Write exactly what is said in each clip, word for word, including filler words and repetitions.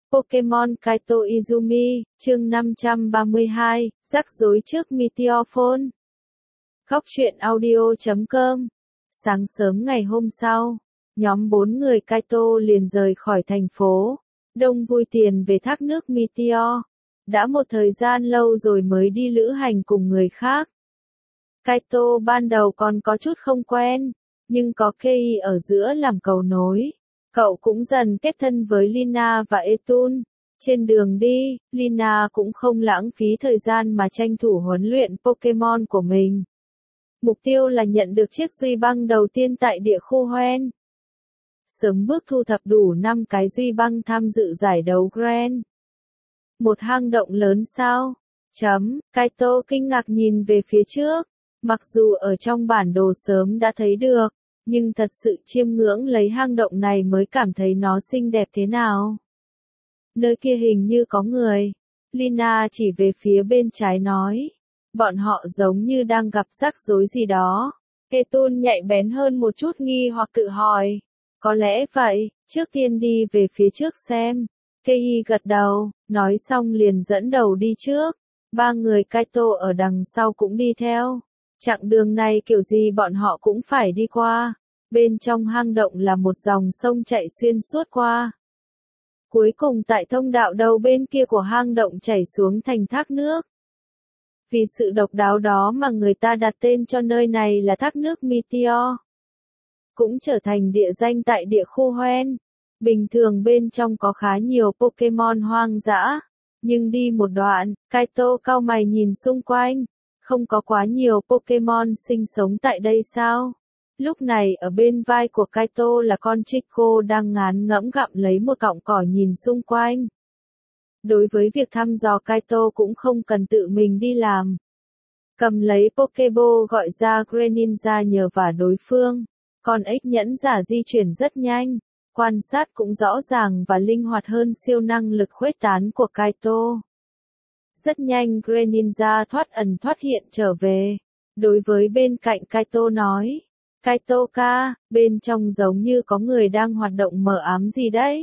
Pokemon Kaito Izumi, chương năm trăm ba mươi hai, rắc rối trước Meteor Phone. Góc truyện audio chấm com. Sáng sớm ngày hôm sau, nhóm bốn người Kaito liền rời khỏi thành phố, đông vui tiền về thác nước Meteor. Đã một thời gian lâu rồi mới đi lữ hành cùng người khác. Kaito ban đầu còn có chút không quen, nhưng có Kei ở giữa làm cầu nối. Cậu cũng dần kết thân với Lina và Etun. Trên đường đi, Lina cũng không lãng phí thời gian mà tranh thủ huấn luyện Pokemon của mình. Mục tiêu là nhận được chiếc duy băng đầu tiên tại địa khu Hoenn. Sớm bước thu thập đủ năm cái duy băng tham dự giải đấu Grand. Một hang động lớn sao? Chấm, Kaito kinh ngạc nhìn về phía trước. Mặc dù ở trong bản đồ sớm đã thấy được, nhưng thật sự chiêm ngưỡng lấy hang động này mới cảm thấy nó xinh đẹp thế nào. Nơi kia hình như có người. Lina chỉ về phía bên trái nói. Bọn họ giống như đang gặp rắc rối gì đó. Etun nhạy bén hơn một chút nghi hoặc tự hỏi. Có lẽ vậy, trước tiên đi về phía trước xem. Kei gật đầu, nói xong liền dẫn đầu đi trước. Ba người Kaito ở đằng sau cũng đi theo. Chặng đường này kiểu gì bọn họ cũng phải đi qua. Bên trong hang động là một dòng sông chạy xuyên suốt qua. Cuối cùng tại thông đạo đầu bên kia của hang động chảy xuống thành thác nước. Vì sự độc đáo đó mà người ta đặt tên cho nơi này là thác nước Meteor. Cũng trở thành địa danh tại địa khu Hoenn. Bình thường bên trong có khá nhiều Pokemon hoang dã. Nhưng đi một đoạn, Kaito cau mày nhìn xung quanh. Không có quá nhiều Pokemon sinh sống tại đây sao? Lúc này ở bên vai của Kaito là con Chico đang ngán ngẫm gặm lấy một cọng cỏ nhìn xung quanh. Đối với việc thăm dò Kaito cũng không cần tự mình đi làm. Cầm lấy Pokeball gọi ra Greninja nhờ vả đối phương. Con ếch nhẫn giả di chuyển rất nhanh, quan sát cũng rõ ràng và linh hoạt hơn siêu năng lực khuếch tán của Kaito. Rất nhanh Greninja thoát ẩn thoát hiện trở về. Đối với bên cạnh Kaito nói. Kaito-ka, bên trong giống như có người đang hoạt động mờ ám gì đấy.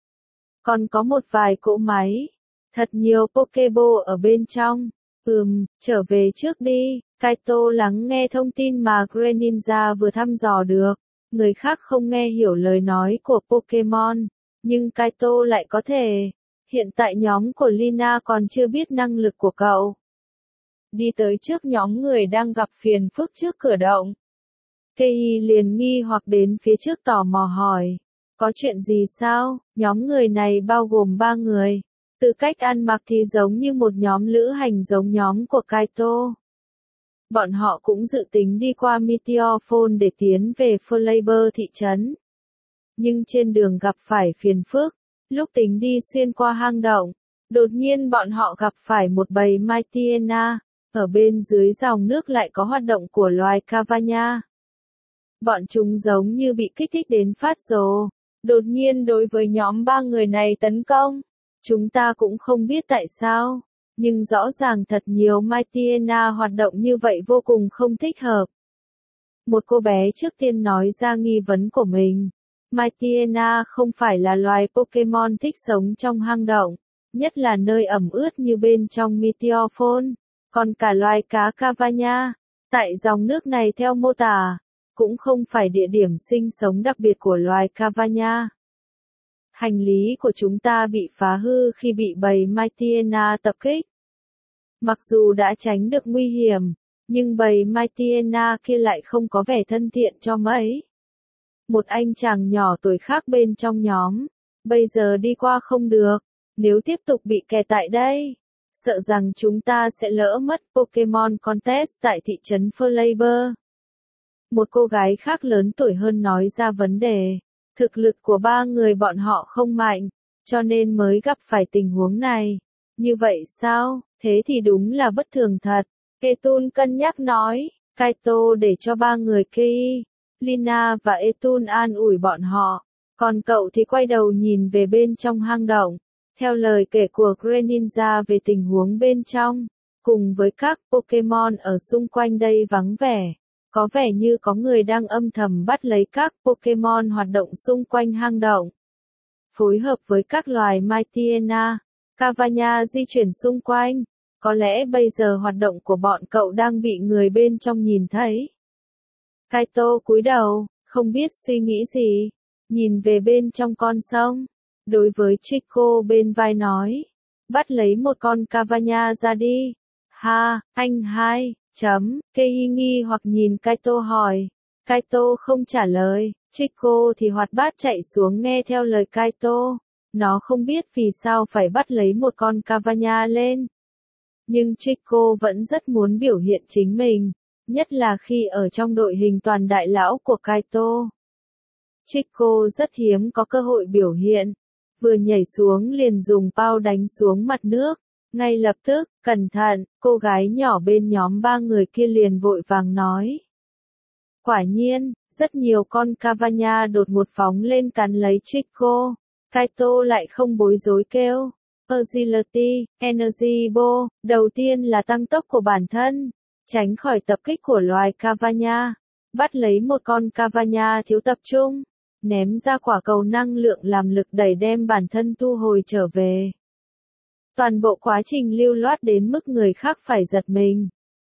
Còn có một vài cỗ máy. Thật nhiều Pokeball ở bên trong. Ừm, trở về trước đi. Kaito lắng nghe thông tin mà Greninja vừa thăm dò được. Người khác không nghe hiểu lời nói của Pokemon. Nhưng Kaito lại có thể. Hiện tại nhóm của Lina còn chưa biết năng lực của cậu. Đi tới trước nhóm người đang gặp phiền phức trước cửa động. Kei liền nghi hoặc đến phía trước tò mò hỏi. Có chuyện gì sao? Nhóm người này bao gồm ba người. Từ cách ăn mặc thì giống như một nhóm lữ hành giống nhóm của Kaito. Bọn họ cũng dự tính đi qua Meteor Phone để tiến về Flavor thị trấn. Nhưng trên đường gặp phải phiền phức. Lúc tính đi xuyên qua hang động, đột nhiên bọn họ gặp phải một bầy Mytiena. Ở bên dưới dòng nước lại có hoạt động của loài Cavagna. Bọn chúng giống như bị kích thích đến phát rồ. Đột nhiên đối với nhóm ba người này tấn công. Chúng ta cũng không biết tại sao. Nhưng rõ ràng thật nhiều Mytiena hoạt động như vậy vô cùng không thích hợp. Một cô bé trước tiên nói ra nghi vấn của mình. Mytiena không phải là loài Pokemon thích sống trong hang động. Nhất là nơi ẩm ướt như bên trong Meteor Phone. Còn cả loài cá Cavagna. Tại dòng nước này theo mô tả. Cũng không phải địa điểm sinh sống đặc biệt của loài Cavagna. Hành lý của chúng ta bị phá hư khi bị bầy Mytiena tập kích. Mặc dù đã tránh được nguy hiểm, nhưng bầy Mytiena kia lại không có vẻ thân thiện cho mấy. Một anh chàng nhỏ tuổi khác bên trong nhóm, bây giờ đi qua không được, nếu tiếp tục bị kẹt tại đây, sợ rằng chúng ta sẽ lỡ mất Pokemon Contest tại thị trấn Flavor. Một cô gái khác lớn tuổi hơn nói ra vấn đề. Thực lực của ba người bọn họ không mạnh, cho nên mới gặp phải tình huống này. Như vậy sao? Thế thì đúng là bất thường thật. Etun cân nhắc nói. Kaito để cho ba người Kei, Lina và Etun an ủi bọn họ. Còn cậu thì quay đầu nhìn về bên trong hang động. Theo lời kể của Greninja về tình huống bên trong, cùng với các Pokemon ở xung quanh đây vắng vẻ. Có vẻ như có người đang âm thầm bắt lấy các Pokemon hoạt động xung quanh hang động. phối hợp với các loài Mytiena, Cavagna di chuyển xung quanh. Có lẽ bây giờ hoạt động của bọn cậu đang bị người bên trong nhìn thấy. Kaito cúi đầu, không biết suy nghĩ gì, nhìn về bên trong con sông. Đối với Chico bên vai nói, bắt lấy một con Cavagna ra đi. Ha, anh hai, chấm, Kei nghi hoặc nhìn Kaito hỏi. Kaito không trả lời, Chico thì hoạt bát chạy xuống nghe theo lời Kaito. Nó không biết vì sao phải bắt lấy một con Cavagna lên. Nhưng Chico vẫn rất muốn biểu hiện chính mình, nhất là khi ở trong đội hình toàn đại lão của Kaito. Chico rất hiếm có cơ hội biểu hiện, vừa nhảy xuống liền dùng bao đánh xuống mặt nước. Ngay lập tức, cẩn thận, cô gái nhỏ bên nhóm ba người kia liền vội vàng nói. Quả nhiên, rất nhiều con Cavagna đột ngột phóng lên cắn lấy Chico. Kaito lại không bối rối kêu. Agility, Energy Bo, đầu tiên là tăng tốc của bản thân, tránh khỏi tập kích của loài Cavagna, bắt lấy một con Cavagna thiếu tập trung, ném ra quả cầu năng lượng làm lực đẩy đem bản thân thu hồi trở về. Toàn bộ quá trình lưu loát đến mức người khác phải giật mình.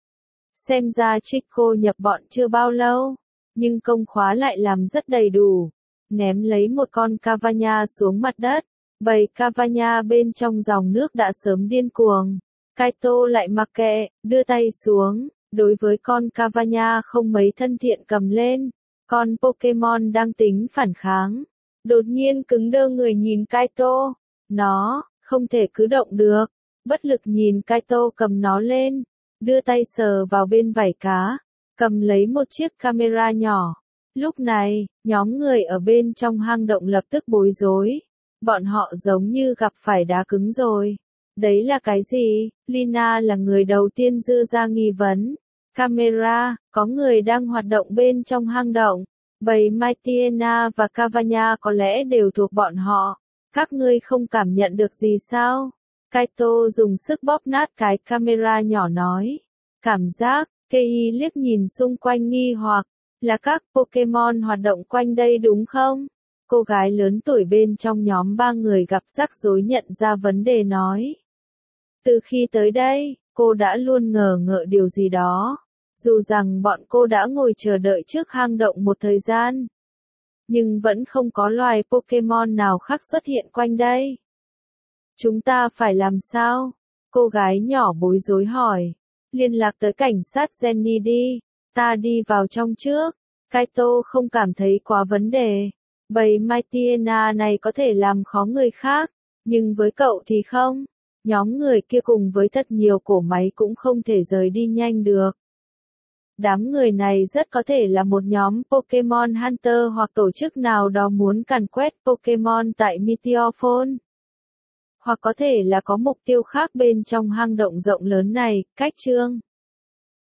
Xem ra Chico nhập bọn chưa bao lâu, nhưng công khóa lại làm rất đầy đủ, ném lấy một con Cavagna xuống mặt đất. Bầy Cavagna bên trong dòng nước đã sớm điên cuồng. Kaito lại mặc kệ, đưa tay xuống, đối với con Cavagna không mấy thân thiện cầm lên. Con Pokemon đang tính phản kháng. Đột nhiên cứng đơ người nhìn Kaito. Nó, không thể cứ động được. Bất lực nhìn Kaito cầm nó lên. Đưa tay sờ vào bên vảy cá. Cầm lấy một chiếc camera nhỏ. Lúc này, nhóm người ở bên trong hang động lập tức bối rối. Bọn họ giống như gặp phải đá cứng rồi. Đấy là cái gì? Lina là người đầu tiên đưa ra nghi vấn. Camera, có người đang hoạt động bên trong hang động. Bầy Mytiena và Cavagna có lẽ đều thuộc bọn họ. Các ngươi không cảm nhận được gì sao? Kaito dùng sức bóp nát cái camera nhỏ nói. Cảm giác, Kei liếc nhìn xung quanh nghi hoặc, là các Pokemon hoạt động quanh đây đúng không? Cô gái lớn tuổi bên trong nhóm ba người gặp rắc rối nhận ra vấn đề nói. Từ khi tới đây, cô đã luôn ngờ ngợ điều gì đó. Dù rằng bọn cô đã ngồi chờ đợi trước hang động một thời gian. Nhưng vẫn không có loài Pokemon nào khác xuất hiện quanh đây. Chúng ta phải làm sao? Cô gái nhỏ bối rối hỏi. Liên lạc tới cảnh sát Jenny đi. Ta đi vào trong trước. Kaito không cảm thấy quá vấn đề. Bầy Mytiena này có thể làm khó người khác, nhưng với cậu thì không. Nhóm người kia cùng với thật nhiều cổ máy cũng không thể rời đi nhanh được. Đám người này rất có thể là một nhóm Pokemon Hunter hoặc tổ chức nào đó muốn càn quét Pokemon tại Meteorphone. Hoặc có thể là có mục tiêu khác bên trong hang động rộng lớn này, cách chương.